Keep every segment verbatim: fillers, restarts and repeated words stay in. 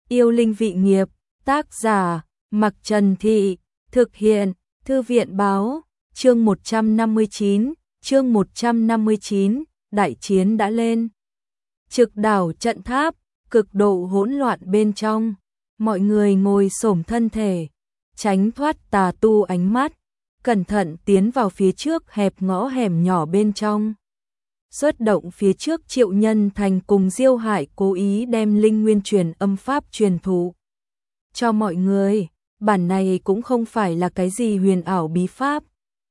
Yêu linh vị nghiệp, tác giả, Mặc Trần Thị, thực hiện, Thư viện báo, chương một trăm năm mươi chín, chương một trăm năm mươi chín, đại chiến đã lên. Trực đảo trận tháp, cực độ hỗn loạn bên trong, mọi người ngồi xổm thân thể, tránh thoát tà tu ánh mắt, cẩn thận tiến vào phía trước hẹp ngõ hẻm nhỏ bên trong. Xuất động phía trước Triệu Nhân Thành cùng Diêu Hải cố ý đem linh nguyên truyền âm pháp truyền thụ cho mọi người, bản này cũng không phải là cái gì huyền ảo bí pháp.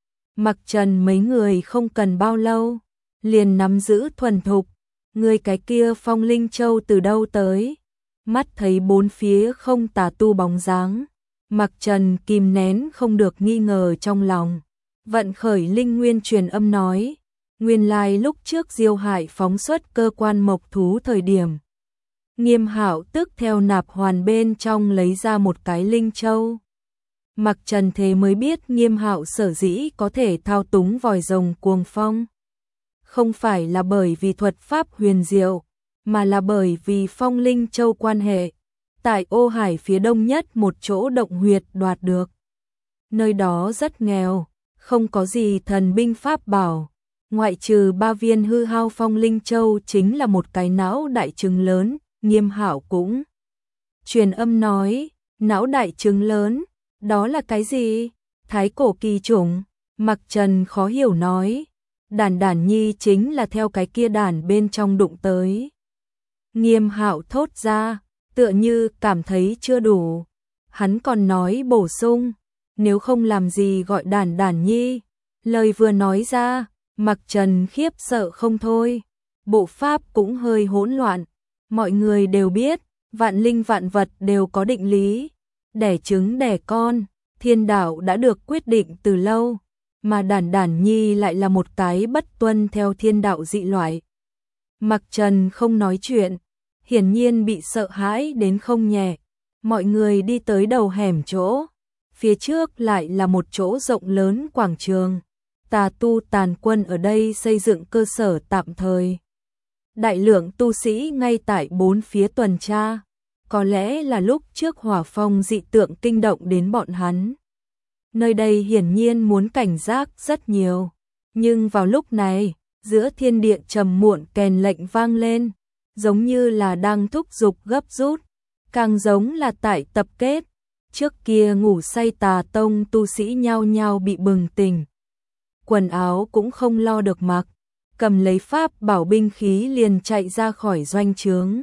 Mặc Trần mấy người không cần bao lâu, liền nắm giữ thuần thục, người cái kia Phong Linh Châu từ đâu tới, mắt thấy bốn phía không tà tu bóng dáng, Mặc Trần kìm nén không được nghi ngờ trong lòng, vận khởi linh nguyên truyền âm nói. Nguyên lai lúc trước Diêu Hải phóng xuất cơ quan mộc thú thời điểm, Nghiêm Hạo tức theo nạp hoàn bên trong lấy ra một cái linh châu. Mặc Trần thế mới biết Nghiêm Hạo sở dĩ có thể thao túng vòi rồng cuồng phong, không phải là bởi vì thuật pháp huyền diệu, mà là bởi vì Phong Linh Châu quan hệ, tại Ô Hải phía đông nhất một chỗ động huyệt đoạt được. Nơi đó rất nghèo, không có gì thần binh pháp bảo. Ngoại trừ ba viên hư hao Phong Linh Châu chính là một cái não đại trứng lớn, Nghiêm Hạo cũng truyền âm nói, não đại trứng lớn, đó là cái gì? Thái cổ kỳ chủng, Mặc Trần khó hiểu nói, đàn đàn nhi chính là theo cái kia đàn bên trong đụng tới. Nghiêm Hạo thốt ra, tựa như cảm thấy chưa đủ, hắn còn nói bổ sung, nếu không làm gì gọi đàn đàn nhi, lời vừa nói ra. Mặc Trần khiếp sợ không thôi, bộ pháp cũng hơi hỗn loạn, mọi người đều biết, vạn linh vạn vật đều có định lý, đẻ trứng đẻ con, thiên đạo đã được quyết định từ lâu, mà đàn đàn nhi lại là một cái bất tuân theo thiên đạo dị loại. Mặc Trần không nói chuyện, hiển nhiên bị sợ hãi đến không nhẹ, mọi người đi tới đầu hẻm chỗ, phía trước lại là một chỗ rộng lớn quảng trường. Tà tu tàn quân ở đây xây dựng cơ sở tạm thời. Đại lượng tu sĩ ngay tại bốn phía tuần tra, có lẽ là lúc trước hỏa phong dị tượng kinh động đến bọn hắn. Nơi đây hiển nhiên muốn cảnh giác rất nhiều, nhưng vào lúc này, giữa thiên địa trầm muộn kèn lệnh vang lên, giống như là đang thúc giục gấp rút, càng giống là tại tập kết. Trước kia ngủ say tà tông tu sĩ nhao nhao bị bừng tỉnh. Quần áo cũng không lo được mặc, cầm lấy pháp bảo binh khí liền chạy ra khỏi doanh trướng.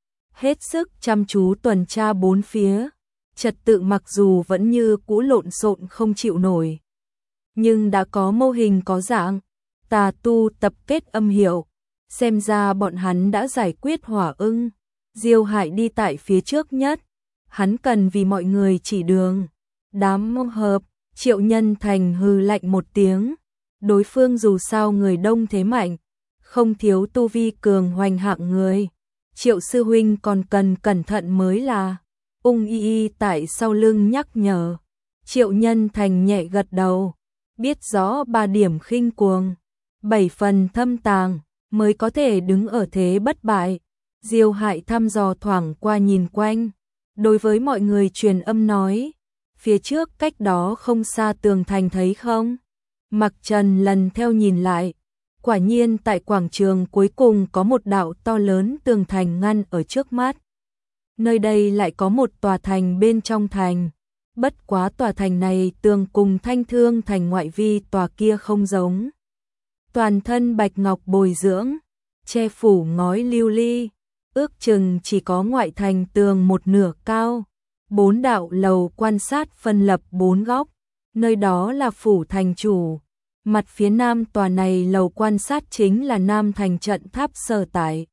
Hết sức chăm chú tuần tra bốn phía, trật tự mặc dù vẫn như cũ lộn xộn không chịu nổi. Nhưng đã có mô hình có dạng, tà tu tập kết âm hiệu, xem ra bọn hắn đã giải quyết hỏa ưng. Diêu Hải đi tại phía trước nhất, hắn cần vì mọi người chỉ đường. Đám mông hợp, Triệu Nhân Thành hừ lạnh một tiếng. Đối phương dù sao người đông thế mạnh, không thiếu tu vi cường hoành hạng người. Triệu sư huynh còn cần cẩn thận mới là. Ung y y tại sau lưng nhắc nhở. Triệu Nhân Thành nhẹ gật đầu, biết rõ ba điểm khinh cuồng, bảy phần thâm tàng, mới có thể đứng ở thế bất bại. Diêu Hải thăm dò thoảng qua nhìn quanh, đối với mọi người truyền âm nói, phía trước cách đó không xa tường thành thấy không? Mặc Trần lần theo nhìn lại, quả nhiên tại quảng trường cuối cùng có một đạo to lớn tường thành ngăn ở trước mắt. Nơi đây lại có một tòa thành bên trong thành, bất quá tòa thành này tường cùng Thanh Thương thành ngoại vi tòa kia không giống. Toàn thân bạch ngọc bồi dưỡng, che phủ ngói lưu ly, ước chừng chỉ có ngoại thành tường một nửa cao, bốn đạo lầu quan sát phân lập bốn góc. Nơi đó là phủ thành chủ, mặt phía nam tòa này lầu quan sát chính là Nam thành trận tháp sở tại.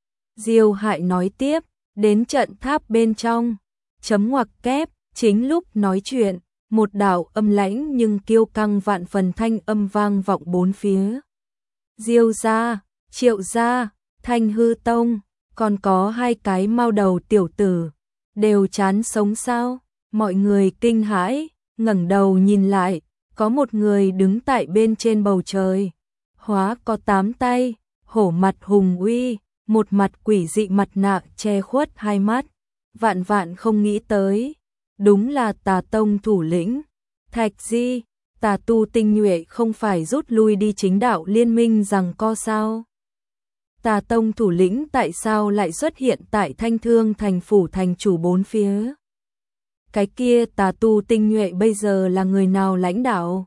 Diêu Hải nói tiếp, đến trận tháp bên trong, chấm ngoặc kép, chính lúc nói chuyện, một đạo âm lãnh nhưng kiêu căng vạn phần thanh âm vang vọng bốn phía. Diêu gia, Triệu gia, Thanh Hư Tông, còn có hai cái mao đầu tiểu tử, đều chán sống sao? Mọi người kinh hãi, ngẩng đầu nhìn lại, có một người đứng tại bên trên bầu trời, hóa có tám tay, hổ mặt hùng uy, một mặt quỷ dị mặt nạ che khuất hai mắt, vạn vạn không nghĩ tới, đúng là Tà Tông thủ lĩnh. Thạch Di, tà tu tinh nhuệ không phải rút lui đi chính đạo liên minh rằng co sao? Tà Tông thủ lĩnh tại sao lại xuất hiện tại Thanh Thương thành phủ thành chủ bốn phía? Cái kia tà tu tinh nhuệ bây giờ là người nào lãnh đạo?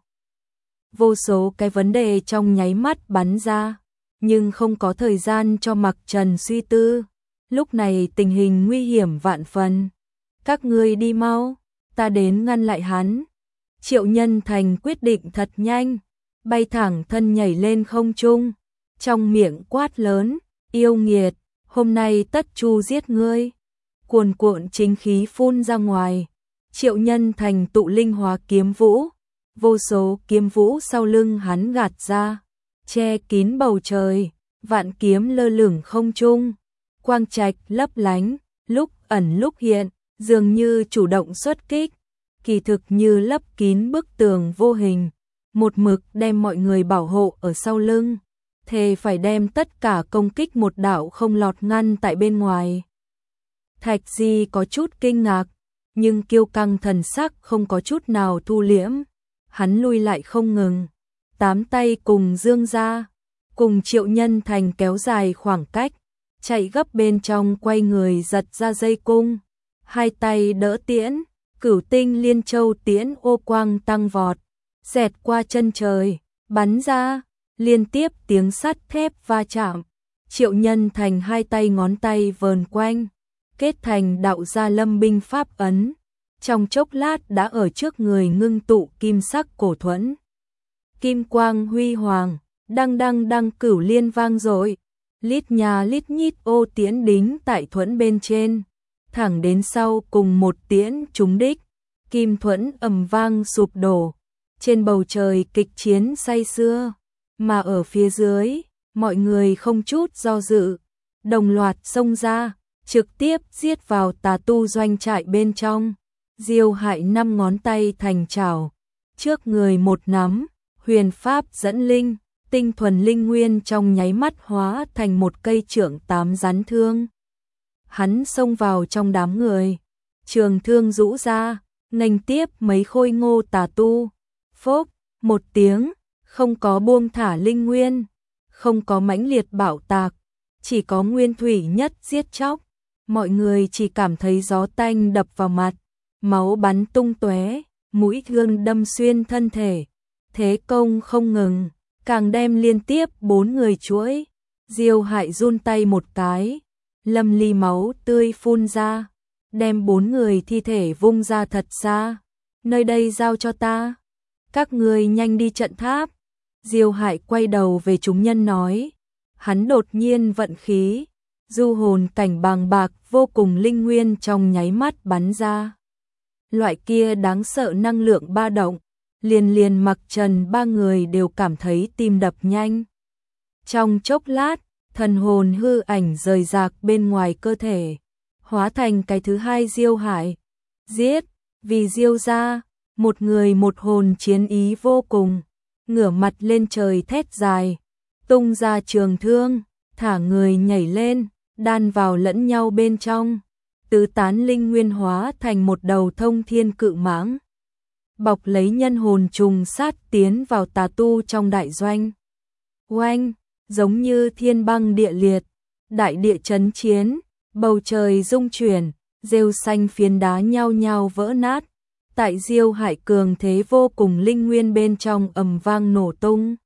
Vô số cái vấn đề trong nháy mắt bắn ra, nhưng không có thời gian cho Mặc Trần suy tư. Lúc này tình hình nguy hiểm vạn phần. Các ngươi đi mau, ta đến ngăn lại hắn. Triệu Nhân Thành quyết định thật nhanh, bay thẳng thân nhảy lên không trung, trong miệng quát lớn, yêu nghiệt, hôm nay tất chu giết ngươi. Cuồn cuộn chính khí phun ra ngoài, Triệu Nhân Thành tụ linh hóa kiếm vũ, vô số kiếm vũ sau lưng hắn gạt ra, che kín bầu trời, vạn kiếm lơ lửng không trung, quang trạch lấp lánh, lúc ẩn lúc hiện, dường như chủ động xuất kích, kỳ thực như lấp kín bức tường vô hình, một mực đem mọi người bảo hộ ở sau lưng, thề phải đem tất cả công kích một đạo không lọt ngăn tại bên ngoài. Thạch Di có chút kinh ngạc, nhưng kiêu căng thần sắc không có chút nào thu liễm, hắn lui lại không ngừng, tám tay cùng dương ra, cùng Triệu Nhân Thành kéo dài khoảng cách, chạy gấp bên trong quay người giật ra dây cung, hai tay đỡ tiễn, Cửu Tinh Liên Châu tiễn ô quang tăng vọt, xẹt qua chân trời, bắn ra, liên tiếp tiếng sắt thép va chạm. Triệu Nhân Thành hai tay ngón tay vờn quanh, kết thành đạo gia lâm binh pháp ấn, trong chốc lát đã ở trước người ngưng tụ kim sắc cổ thuẫn. Kim quang huy hoàng, đăng đăng đăng cửu liên vang dội, lít nhà lít nhít ô tiễn đính tại thuẫn bên trên, thẳng đến sau cùng một tiễn trúng đích, kim thuẫn ầm vang sụp đổ, trên bầu trời kịch chiến say sưa, mà ở phía dưới, mọi người không chút do dự, đồng loạt xông ra, trực tiếp giết vào tà tu doanh trại bên trong. Diêu Hại năm ngón tay thành chảo, trước người một nắm, huyền pháp dẫn linh, tinh thuần linh nguyên trong nháy mắt hóa thành một cây trượng tám rắn thương. Hắn xông vào trong đám người, trường thương rũ ra, nghênh tiếp mấy khôi ngô tà tu. Phốc, một tiếng, không có buông thả linh nguyên, không có mãnh liệt bạo tạc, chỉ có nguyên thủy nhất giết chóc. Mọi người chỉ cảm thấy gió tanh đập vào mặt, máu bắn tung tóe, mũi thương đâm xuyên thân thể, thế công không ngừng, càng đem liên tiếp bốn người chuỗi. Diêu Hại run tay một cái, lâm ly máu tươi phun ra, đem bốn người thi thể vung ra thật xa. Nơi đây giao cho ta, các người nhanh đi trận tháp. Diêu Hại quay đầu về chúng nhân nói, hắn đột nhiên vận khí, du hồn cảnh bàng bạc vô cùng linh nguyên trong nháy mắt bắn ra. Loại kia đáng sợ năng lượng ba động, liền liền Mặc Trần ba người đều cảm thấy tim đập nhanh. Trong chốc lát, thần hồn hư ảnh rời rạc bên ngoài cơ thể, hóa thành cái thứ hai Diêu Hại. Giết, vì Diêu gia, một người một hồn chiến ý vô cùng, ngửa mặt lên trời thét dài, tung ra trường thương, thả người nhảy lên, đan vào lẫn nhau bên trong, tứ tán linh nguyên hóa thành một đầu thông thiên cự mãng, bọc lấy nhân hồn trùng sát tiến vào tà tu trong đại doanh. Oanh, giống như thiên băng địa liệt, đại địa chấn chiến, bầu trời rung chuyển, rêu xanh phiến đá nhao nhao vỡ nát, tại Diêu Hại cường thế vô cùng linh nguyên bên trong ầm vang nổ tung.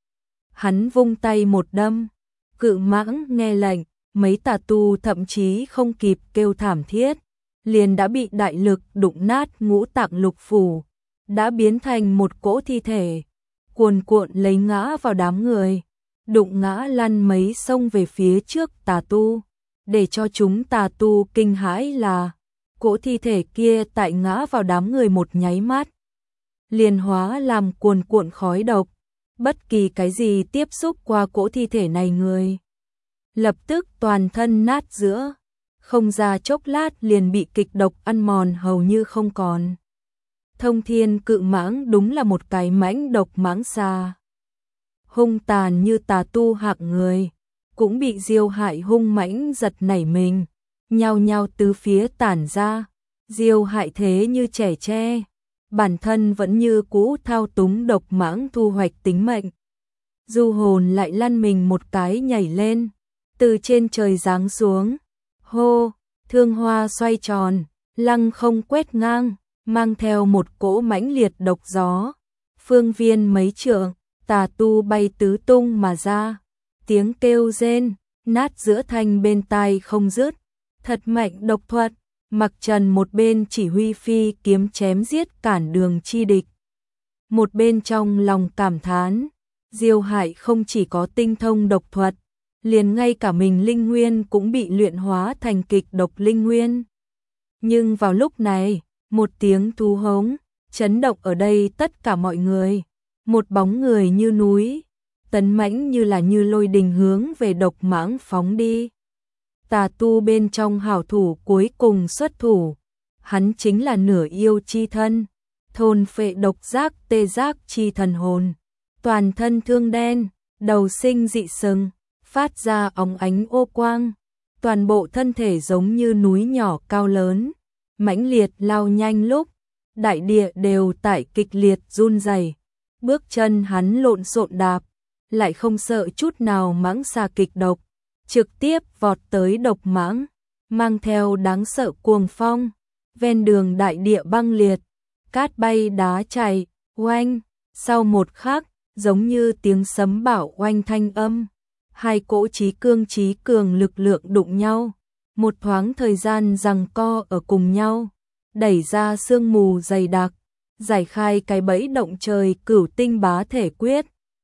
Hắn vung tay một đâm, cự mãng nghe lệnh, mấy tà tu thậm chí không kịp kêu thảm thiết, liền đã bị đại lực đụng nát ngũ tạng lục phủ, đã biến thành một cỗ thi thể, cuồn cuộn lấy ngã vào đám người, đụng ngã lăn mấy sông về phía trước tà tu. Để cho chúng tà tu kinh hãi là, cỗ thi thể kia tại ngã vào đám người một nháy mắt, liền hóa làm cuồn cuộn khói độc, bất kỳ cái gì tiếp xúc qua cỗ thi thể này người, lập tức toàn thân nát giữa, không ra chốc lát liền bị kịch độc ăn mòn hầu như không còn. Thông thiên cự mãng đúng là một cái mãnh độc mãng xà, hung tàn như tà tu hạng người, cũng bị Diêu Hại hung mãnh giật nảy mình, nhao nhao tứ phía tản ra, Diêu Hại thế như trẻ tre, bản thân vẫn như cũ thao túng độc mãng thu hoạch tính mệnh. Du hồn lại lăn mình một cái nhảy lên, từ trên trời giáng xuống, hô, thương hoa xoay tròn, lăng không quét ngang, mang theo một cỗ mãnh liệt độc gió, phương viên mấy trượng, tà tu bay tứ tung mà ra, tiếng kêu rên, nát giữa thanh bên tai không dứt, thật mạnh độc thuật. Mặc Trần một bên chỉ huy phi kiếm chém giết cản đường chi địch, một bên trong lòng cảm thán, Diêu Hại không chỉ có tinh thông độc thuật, liền ngay cả mình linh nguyên cũng bị luyện hóa thành kịch độc linh nguyên. Nhưng vào lúc này, một tiếng thú hống, chấn động ở đây tất cả mọi người, một bóng người như núi, tấn mãnh như là như lôi đình hướng về độc mãng phóng đi. Tà tu bên trong hảo thủ cuối cùng xuất thủ, hắn chính là nửa yêu chi thân, thôn phệ độc giác tê giác chi thần hồn, toàn thân thương đen, đầu sinh dị sừng, phát ra óng ánh ô quang, toàn bộ thân thể giống như núi nhỏ cao lớn, mãnh liệt lao nhanh lúc, đại địa đều tại kịch liệt run rẩy. Bước chân hắn lộn xộn đạp, lại không sợ chút nào mãng xà kịch độc, trực tiếp vọt tới độc mãng, mang theo đáng sợ cuồng phong, ven đường đại địa băng liệt, cát bay đá chảy, oanh, sau một khắc, giống như tiếng sấm bạo oanh thanh âm, hai cỗ chí cương chí cường lực lượng đụng nhau, một thoáng thời gian giằng co ở cùng nhau, đẩy ra sương mù dày đặc, giải khai cái bẫy động trời cửu tinh bá thể quyết.